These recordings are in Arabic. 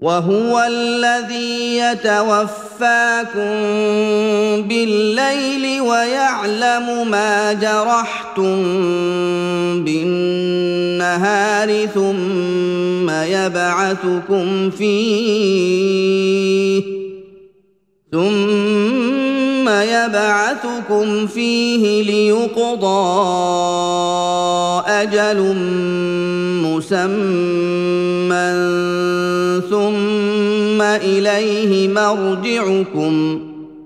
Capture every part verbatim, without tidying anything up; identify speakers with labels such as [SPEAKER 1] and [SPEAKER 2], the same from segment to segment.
[SPEAKER 1] وهو الذي يتوفاكم بالليل ويعلم ما جرحتم بالنهار ثم يبعثكم فيه ثم يبعثكم فيه ليقضى أجل مسمى ثم إليه مرجعكم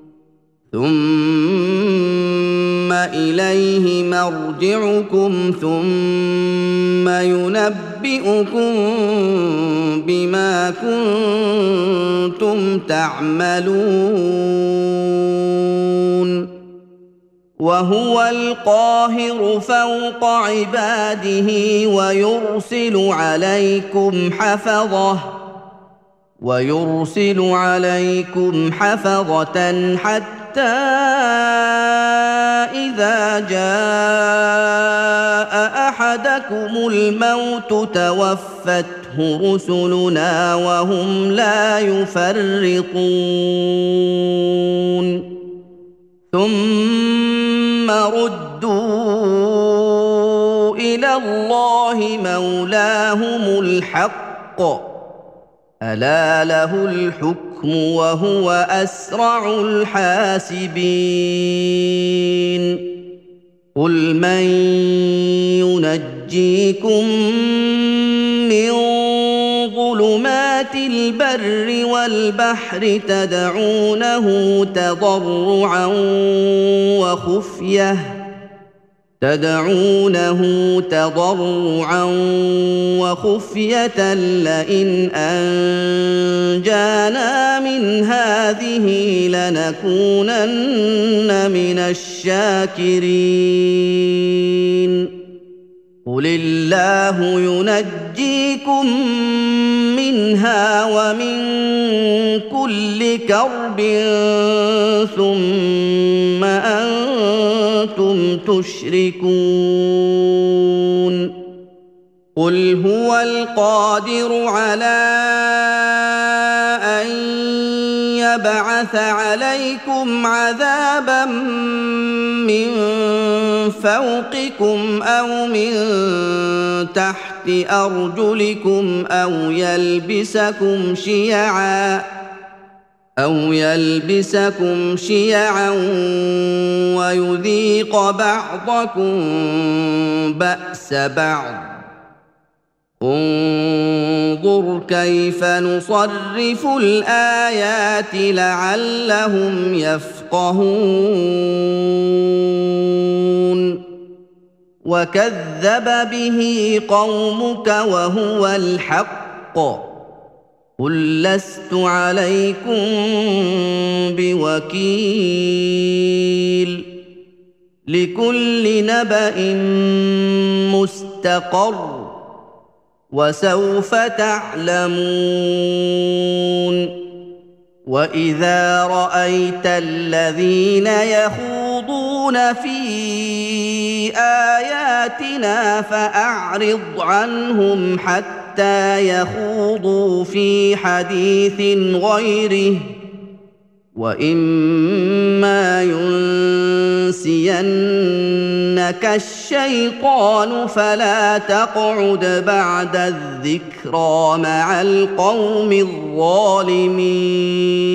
[SPEAKER 1] ثم إليه مرجعكم ثم ينبئكم بما كنتم تعملون وهو القاهر فوق عباده ويرسل عليكم حفظه ويرسل عليكم حفظة حتى إذا جاء أحدكم الموت توفته رسلنا وهم لا يفرطون ثم ردوا إلى الله مولاهم الحق ألا له الحكم وهو أسرع الحاسبين قل من ينجيكم من ظلمات البر والبحر تدعونه تضرعا وخفيه تدعونه تضرعا وخفية لئن أنجانا من هذه لنكونن من الشاكرين قل الله ينجيكم منها ومن كل كرب ثم أنتم تشركون قل هو القادر على أن يبعث عليكم عذابا من فوقكم أو من تحت أرجلكم أو يلبسكم شيعا أو يلبسكم شيعا ويذيق بعضكم بأس بعض انظر كيف نصرف الآيات لعلهم يفقهون وكذب به قومك وهو الحق قل لست عليكم بوكيل لكل نبأ مستقر وسوف تعلمون وإذا رأيت الذين يخوضون في آياتنا فأعرض عنهم حتى يخوضوا في حديث غيره وإما ينسينك الشيطان فلا تقعد بعد الذكرى مع القوم الظالمين